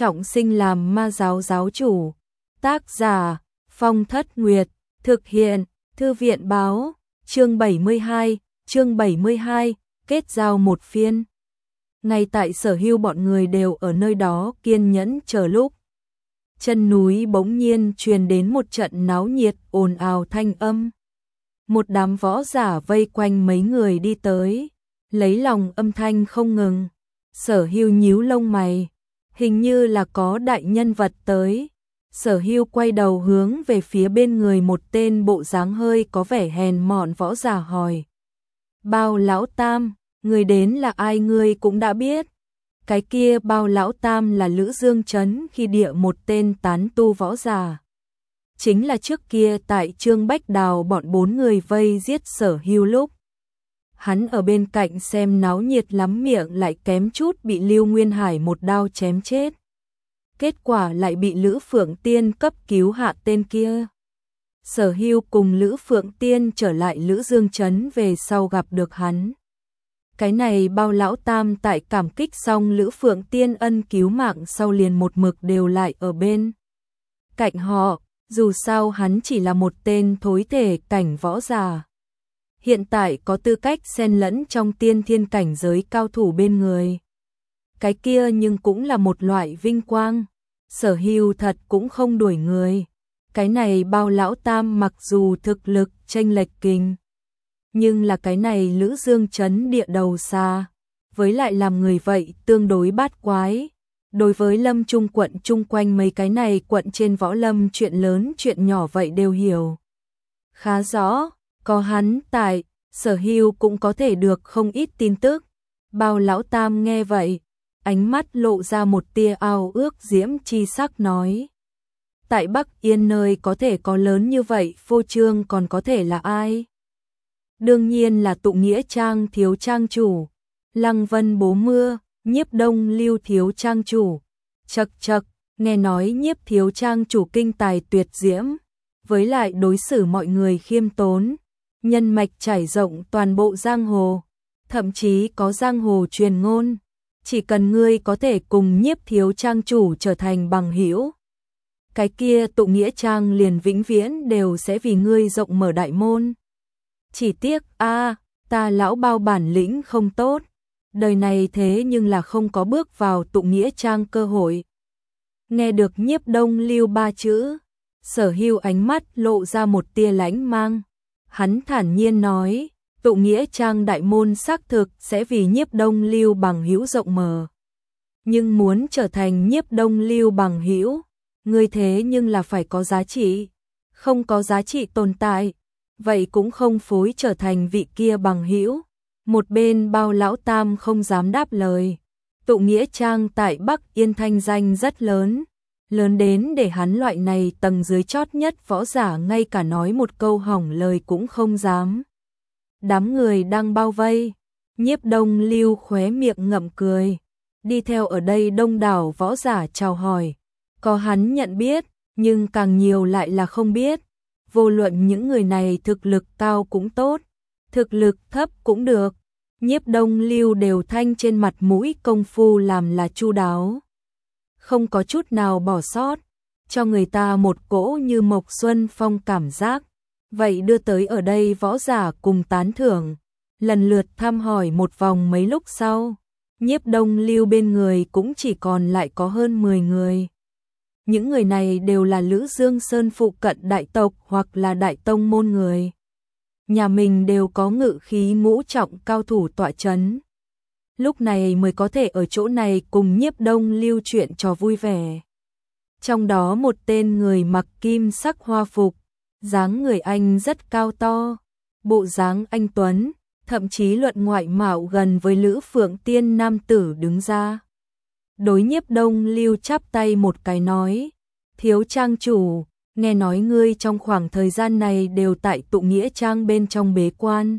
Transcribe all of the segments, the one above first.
trọng sinh làm ma giáo giáo chủ. Tác giả Phong Thất Nguyệt, thực hiện Thư viện Báo, chương 72, kết giao một phiên. Ngay tại Sở Hưu bọn người đều ở nơi đó kiên nhẫn chờ lúc. Chân núi bỗng nhiên truyền đến một trận náo nhiệt ồn ào thanh âm. Một đám võ giả vây quanh mấy người đi tới, lấy lòng âm thanh không ngừng. Sở Hưu nhíu lông mày, hình như là có đại nhân vật tới. Sở Hưu quay đầu hướng về phía bên người một tên bộ dáng hơi có vẻ hèn mọn võ giả hỏi. Bao lão tam, người đến là ai ngươi cũng đã biết. Cái kia Bao lão tam là Lữ Dương Trấn khi địa một tên tán tu võ giả. Chính là trước kia tại Trương Bách Đào bọn 4 người vây giết Sở Hưu lúc. Hắn ở bên cạnh xem náo nhiệt lắm miệng lại kém chút bị Lưu Nguyên Hải một đao chém chết. Kết quả lại bị Lữ Phượng Tiên cấp cứu hạ tên kia. Sở Hưu cùng Lữ Phượng Tiên trở lại Lữ Dương Trấn về sau gặp được hắn. Cái này Bao lão tam tại cảm kích xong Lữ Phượng Tiên ân cứu mạng sau liền một mực đều lại ở bên cạnh họ, dù sao hắn chỉ là một tên thối thể cảnh võ giả. Hiện tại có tư cách xen lẫn trong tiên thiên cảnh giới cao thủ bên người. Cái kia nhưng cũng là một loại vinh quang. Sở Hưu thật cũng không đuổi người. Cái này Bao lão tam mặc dù thực lực chênh lệch kình, nhưng là cái này Lữ Dương Trấn địa đầu xa, với lại làm người vậy tương đối bát quái. Đối với Lâm Trung quận chung quanh mấy cái này quận trên võ lâm chuyện lớn chuyện nhỏ vậy đều hiểu khá rõ, có hắn tại, Sở Hưu cũng có thể được không ít tin tức. Bao lão tam nghe vậy, ánh mắt lộ ra một tia ao ước diễm chi sắc nói. Tại Bắc Yên nơi có thể có lớn như vậy phô trương còn có thể là ai? Đương nhiên là Tụ Nghĩa Trang thiếu trang chủ, Lăng Vân Bố Mưa, Nhiếp Đông Lưu thiếu trang chủ. Chậc chậc, nghe nói Nhiếp thiếu trang chủ kinh tài tuyệt diễm, với lại đối xử mọi người khiêm tốn, nhân mạch trải rộng toàn bộ giang hồ, thậm chí có giang hồ truyền ngôn, chỉ cần ngươi có thể cùng Nhiếp thiếu trang chủ trở thành bằng hữu, cái kia Tụ Nghĩa Trang liền vĩnh viễn đều sẽ vì ngươi rộng mở đại môn. Chỉ tiếc ta lão Bao bản lĩnh không tốt, đời này thế nhưng là không có bước vào Tụ Nghĩa Trang cơ hội. Nghe được Nhiếp Đông Lưu 3 chữ, Sở Hưu ánh mắt lộ ra một tia lãnh mang. Hắn thản nhiên nói, Tụ Nghĩa Trang đại môn xác thực sẽ vì Nhiếp Đông Lưu bằng hữu rộng mở. Nhưng muốn trở thành Nhiếp Đông Lưu bằng hữu, ngươi thế nhưng là phải có giá trị, không có giá trị tồn tại, vậy cũng không phối trở thành vị kia bằng hữu. Một bên Bao lão tam không dám đáp lời. Tụ Nghĩa Trang tại Bắc Yên thanh danh rất lớn, lớn đến để hắn loại này tầng dưới chót nhất võ giả ngay cả nói một câu hỏng lời cũng không dám. Đám người đang bao vây, Nhiếp Đông Lưu khóe miệng ngậm cười, đi theo ở đây đông đảo võ giả chào hỏi, có hắn nhận biết, nhưng càng nhiều lại là không biết. Vô luận những người này thực lực cao cũng tốt, thực lực thấp cũng được, Nhiếp Đông Lưu đều thanh trên mặt mũi công phu làm là chu đáo, không có chút nào bỏ sót, cho người ta một cỗ như Mộc Xuân Phong cảm giác. Vậy đưa tới ở đây võ giả cùng tán thưởng, lần lượt thăm hỏi một vòng mấy lúc sau, Nhiếp Đông Lưu bên người cũng chỉ còn lại có hơn 10 người. Những người này đều là Lữ Dương Sơn phụ cận đại tộc hoặc là đại tông môn người. Nhà mình đều có ngự khí ngũ trọng cao thủ tọa chấn. Lúc này mới có thể ở chỗ này cùng Nhiếp Đông Lưu chuyện trò vui vẻ. Trong đó một tên người mặc kim sắc hoa phục, dáng người anh rất cao to, bộ dáng anh tuấn, thậm chí luận ngoại mạo gần với Lữ Phượng Tiên nam tử đứng ra. Đối Nhiếp Đông Lưu chắp tay một cái nói, thiếu trang chủ, nghe nói ngươi trong khoảng thời gian này đều tại Tụ Nghĩa Trang bên trong bế quan.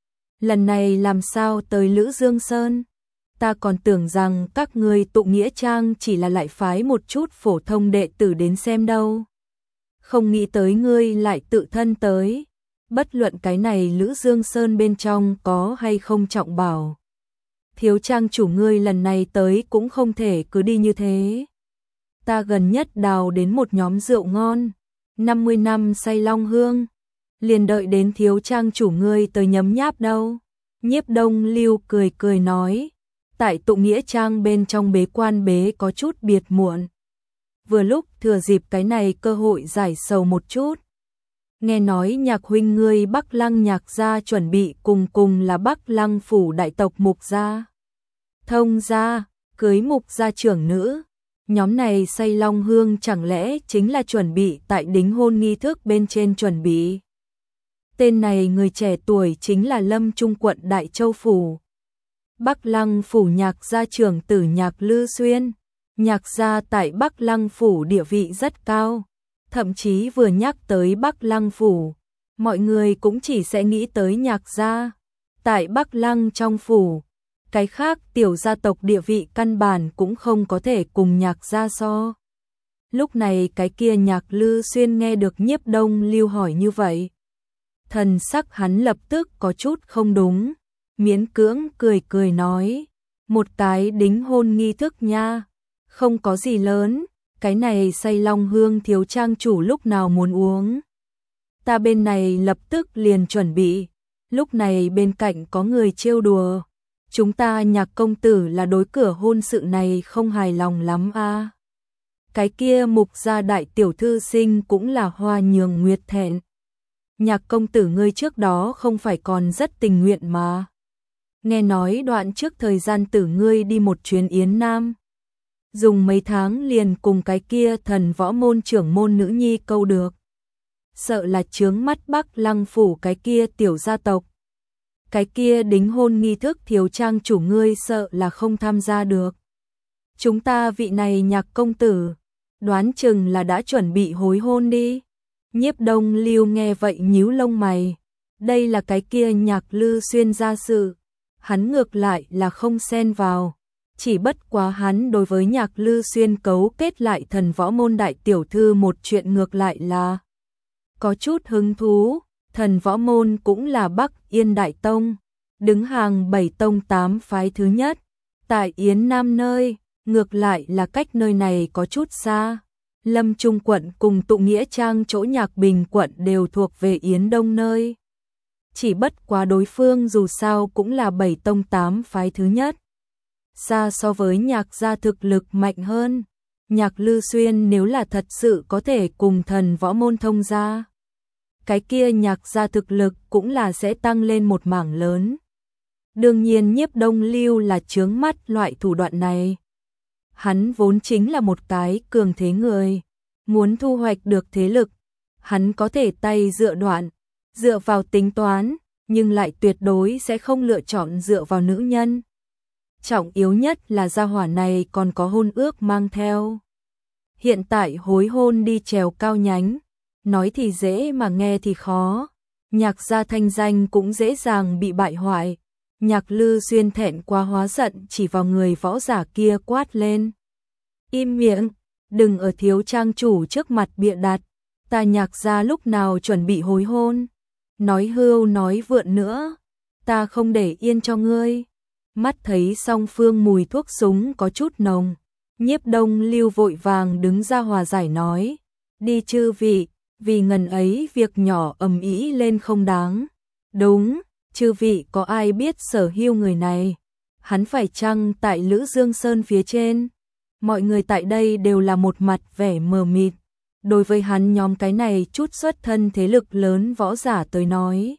Lần này làm sao tới Lữ Dương Sơn? Ta còn tưởng rằng các ngươi Tụ Nghĩa Trang chỉ là lại phái một chút phổ thông đệ tử đến xem đâu. Không nghĩ tới ngươi lại tự thân tới. Bất luận cái này Lữ Dương Sơn bên trong có hay không trọng bảo. Thiếu trang chủ ngươi lần này tới cũng không thể cứ đi như thế. ta gần nhất đào đến một nhóm rượu ngon, 50 năm say long hương, liền đợi đến thiếu trang chủ ngươi tới nhấm nháp đâu. Nhiếp Đông Lưu cười cười nói, tại tụ nghĩa trang bên trong bế quan bế có chút biệt muộn. Vừa lúc thừa dịp cái này cơ hội giải sầu một chút. Nghe nói Nhạc huynh ngươi Bắc Lăng Nhạc gia chuẩn bị cùng là Bắc Lăng phủ đại tộc Mục gia, Thông gia, cưới Mục gia trưởng nữ. Nhóm này say long hương chẳng lẽ chính là chuẩn bị tại đính hôn nghi thức bên trên chuẩn bị. Tên này người trẻ tuổi chính là Lâm Trung quận Đại Châu phủ. Bắc Lăng phủ Nhạc gia trưởng tử Nhạc Lư Xuyên. Nhạc gia tại Bắc Lăng phủ địa vị rất cao. Thậm chí vừa nhắc tới Bắc Lăng phủ, mọi người cũng chỉ sẽ nghĩ tới Nhạc gia. Tại Bắc Lăng trong phủ, cái khác tiểu gia tộc địa vị căn bản cũng không có thể cùng Nhạc gia so. Lúc này cái kia Nhạc Lư Xuyên nghe được Nhiếp Đông Lưu hỏi như vậy. Thần sắc hắn lập tức có chút không đúng, miễn cưỡng cười cười nói, một cái đính hôn nghi thức nha, không có gì lớn, cái này say long hương thiếu trang chủ lúc nào muốn uống. Ta bên này lập tức liền chuẩn bị, lúc này bên cạnh có người trêu đùa, chúng ta Nhạc công tử là đối cửa hôn sự này không hài lòng lắm a. Cái kia Mục gia đại tiểu thư sinh cũng là hoa nhường nguyệt thẹn. Nhạc công tử ngươi trước đó không phải còn rất tình nguyện mà. Nghe nói đoạn trước thời gian tử ngươi đi một chuyến Yến Nam. Dùng mấy tháng liền cùng cái kia thần võ môn trưởng môn nữ nhi câu được. Sợ là chướng mắt Bắc Lăng phủ cái kia tiểu gia tộc. Cái kia đính hôn nghi thức thiếu trang chủ ngươi sợ là không tham gia được. Chúng ta vị này Nhạc công tử, đoán chừng là đã chuẩn bị hối hôn đi. Nhiếp Đông Lưu nghe vậy nhíu lông mày, đây là cái kia Nhạc Lư Xuyên gia sự, hắn ngược lại là không xen vào, chỉ bất quá hắn đối với Nhạc Lư Xuyên cấu kết lại thần võ môn đại tiểu thư một chuyện ngược lại là có chút hứng thú. Thần võ môn cũng là Bắc Yên Đại Tông, đứng hàng 7 tông 8 phái thứ nhất, tại Yến Nam nơi, ngược lại là cách nơi này có chút xa. Lâm Trung quận cùng Tụ Nghĩa Trang chỗ Nhạc Bình quận đều thuộc về Yến Đông nơi. Chỉ bất quá đối phương dù sao cũng là 7 tông 8 phái thứ nhất. Xa so với Nhạc gia thực lực mạnh hơn, Nhạc Lư Xuyên nếu là thật sự có thể cùng thần võ môn thông gia, cái kia Nhạc gia thực lực cũng là sẽ tăng lên một mảng lớn. Đương nhiên Nhiếp Đông Lưu là chướng mắt loại thủ đoạn này. Hắn vốn chính là một cái cường thế người, muốn thu hoạch được thế lực, hắn có thể tay dựa đoạn, dựa vào tính toán, nhưng lại tuyệt đối sẽ không lựa chọn dựa vào nữ nhân. Trọng yếu nhất là gia hỏa này còn có hôn ước mang theo. Hiện tại hối hôn đi trèo cao nhánh, nói thì dễ mà nghe thì khó, Nhạc gia thanh danh cũng dễ dàng bị bại hoại. Nhạc Lư Xuyên thẹn quá hóa giận chỉ vào người võ giả kia quát lên. Im miệng, đừng ở thiếu trang chủ trước mặt bịa đặt, ta Nhạc gia lúc nào chuẩn bị hối hôn. Nói hưu nói vượn nữa, ta không để yên cho ngươi. Mắt thấy song phương mùi thuốc súng có chút nồng, Nhiếp Đông Lưu vội vàng đứng ra hòa giải nói. Đi chư vị, vì ngần ấy việc nhỏ ầm ĩ lên không đáng. Đúng. Chư vị có ai biết sở hữu người này, hắn phải chăng tại Lữ Dương Sơn phía trên? Mọi người tại đây đều là một mặt vẻ mờ mịt. Đối với hắn nhóm cái này chút xuất thân thế lực lớn võ giả tới nói.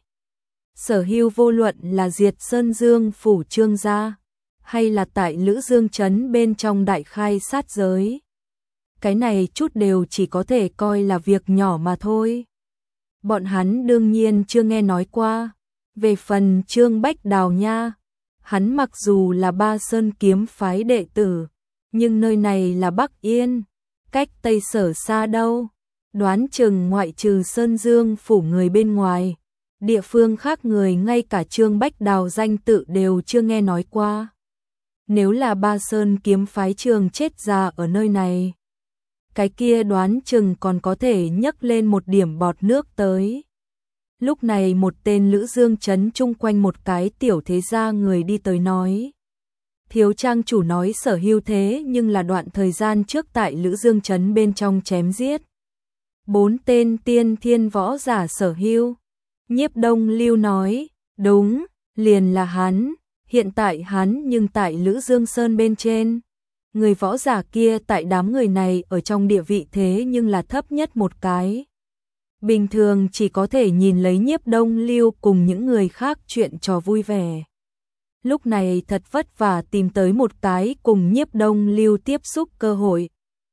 Sở hữu vô luận là diệt Sơn Dương phủ Trương gia, hay là tại Lữ Dương trấn bên trong đại khai sát giới. Cái này chút đều chỉ có thể coi là việc nhỏ mà thôi. Bọn hắn đương nhiên chưa nghe nói qua. Về phần Trương Bách Đào nha, hắn mặc dù là Ba Sơn kiếm phái đệ tử, nhưng nơi này là Bắc Yên, cách Tây Sở xa đâu, đoán chừng ngoại trừ Sơn Dương phủ người bên ngoài, địa phương khác người ngay cả Trương Bách Đào danh tự đều chưa nghe nói qua. Nếu là Ba Sơn kiếm phái trường chết già ở nơi này, cái kia đoán chừng còn có thể nhấc lên một điểm bọt nước tới. Lúc này một tên Lữ Dương trấn chung quanh một cái tiểu thế gia người đi tới nói. Thiếu trang chủ nói Sở Hưu thế nhưng là đoạn thời gian trước tại Lữ Dương Trấn bên trong chém giết 4 tên tiên thiên võ giả Sở Hưu. Nhiếp Đông Lưu nói, đúng, liền là hắn, hiện tại hắn nhưng tại Lữ Dương Sơn bên trên. Người võ giả kia tại đám người này ở trong địa vị thế nhưng là thấp nhất một cái. Bình thường chỉ có thể nhìn lấy Nhiếp Đông Lưu cùng những người khác chuyện trò vui vẻ. Lúc này thật vất vả tìm tới một cái cùng Nhiếp Đông Lưu tiếp xúc cơ hội.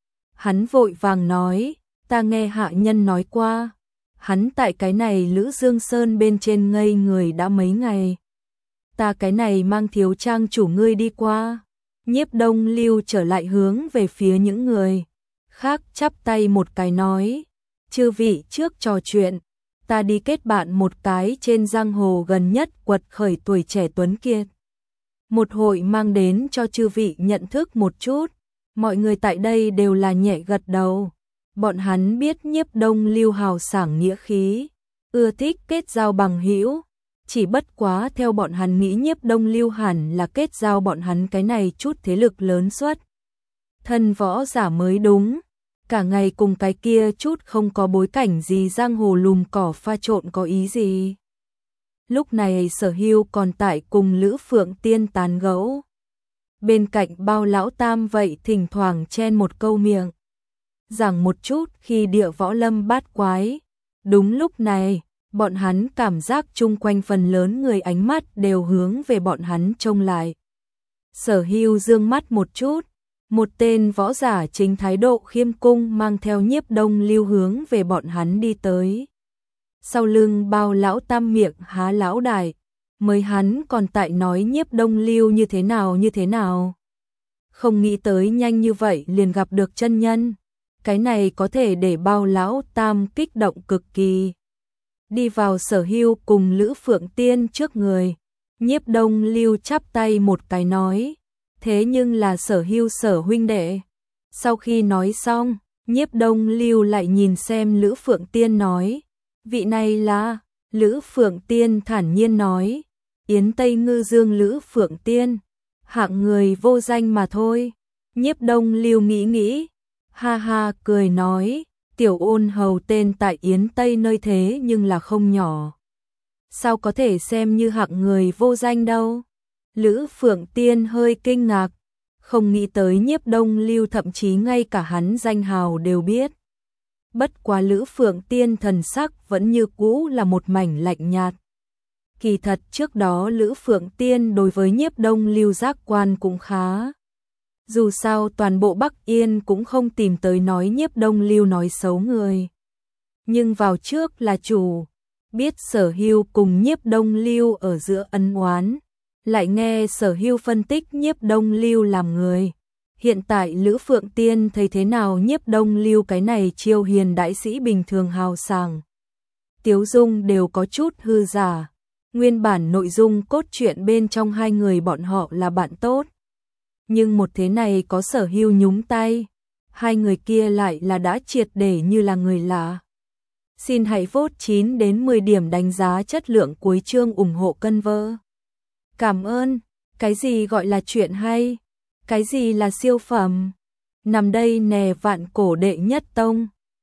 Hắn vội vàng nói, ta nghe hạ nhân nói qua, hắn tại cái này Lữ Dương Sơn bên trên ngây người đã mấy ngày. Ta cái này mang thiếu trang chủ ngươi đi qua. Nhiếp Đông Lưu trở lại hướng về phía những người khác chắp tay một cái nói, chư vị trước trò chuyện, ta đi kết bạn một cái trên giang hồ gần nhất quật khởi tuổi trẻ tuấn kiệt. Một hội mang đến cho chư vị nhận thức một chút, mọi người tại đây đều là nhẹ gật đầu. Bọn hắn biết Nhiếp Đông Lưu hào sảng nghĩa khí, ưa thích kết giao bằng hữu, chỉ bất quá theo bọn hắn nghĩ Nhiếp Đông Lưu hẳn là kết giao bọn hắn cái này chút thế lực lớn xuất. Thân võ giả mới đúng, cả ngày cùng cái kia chút không có bối cảnh gì giang hồ lùm cỏ pha trộn có ý gì. Lúc này Sở Hưu còn tại cùng Lữ Phượng Tiên tán gẫu. Bên cạnh Bao lão tam vậy thỉnh thoảng chen một câu miệng, giảng một chút khi địa võ lâm bát quái. Đúng lúc này, bọn hắn cảm giác chung quanh phần lớn người ánh mắt đều hướng về bọn hắn trông lại. Sở Hưu dương mắt một chút, một tên võ giả chính thái độ khiêm cung mang theo Nhiếp Đông Lưu hướng về bọn hắn đi tới. Sau lưng Bao lão tam miệng há lão đại, mới hắn còn tại nói Nhiếp Đông Lưu như thế nào. Không nghĩ tới nhanh như vậy liền gặp được chân nhân, cái này có thể để Bao lão tam kích động cực kỳ. Đi vào Sở Hưu cùng Lữ Phượng Tiên trước người, Nhiếp Đông Lưu chắp tay một cái nói, thế nhưng là Sở Hưu Sở huynh đệ. Sau khi nói xong, Nhiếp Đông Lưu lại nhìn xem Lữ Phượng Tiên nói, vị này là. Lữ Phượng Tiên thản nhiên nói, Yến Tây Ngư Dương Lữ Phượng Tiên, hạng người vô danh mà thôi. Nhiếp Đông Lưu nghĩ, ha ha cười nói, tiểu ôn hầu tên tại Yến Tây nơi thế nhưng là không nhỏ. Sao có thể xem như hạng người vô danh đâu? Lữ Phượng Tiên hơi kinh ngạc, không nghĩ tới Nhiếp Đông Lưu thậm chí ngay cả hắn danh hào đều biết. Bất quá Lữ Phượng Tiên thần sắc vẫn như cũ là một mảnh lạnh nhạt. Kỳ thật trước đó Lữ Phượng Tiên đối với Nhiếp Đông Lưu giác quan cũng khá. Dù sao toàn bộ Bắc Yên cũng không tìm tới nói Nhiếp Đông Lưu nói xấu người. Nhưng vào trước là chủ, biết Sở Hưu cùng Nhiếp Đông Lưu ở giữa ân oán, lại nghe Sở Hưu phân tích Nhiếp Đông Lưu làm người. Hiện tại Lữ Phượng Tiên thấy thế nào Nhiếp Đông Lưu cái này chiêu hiền đại sĩ bình thường hào sảng. Tiếu dung đều có chút hư giả. Nguyên bản nội dung cốt truyện bên trong hai người bọn họ là bạn tốt. Nhưng một thế này có Sở Hưu nhúng tay, hai người kia lại là đã triệt để như là người lạ. Xin hãy vote 9 đến 10 điểm đánh giá chất lượng cuối chương ủng hộ cân vơ. Cảm ơn. Cái gì gọi là chuyện hay? Cái gì là siêu phẩm? Nằm đây nè vạn cổ đệ nhất tông.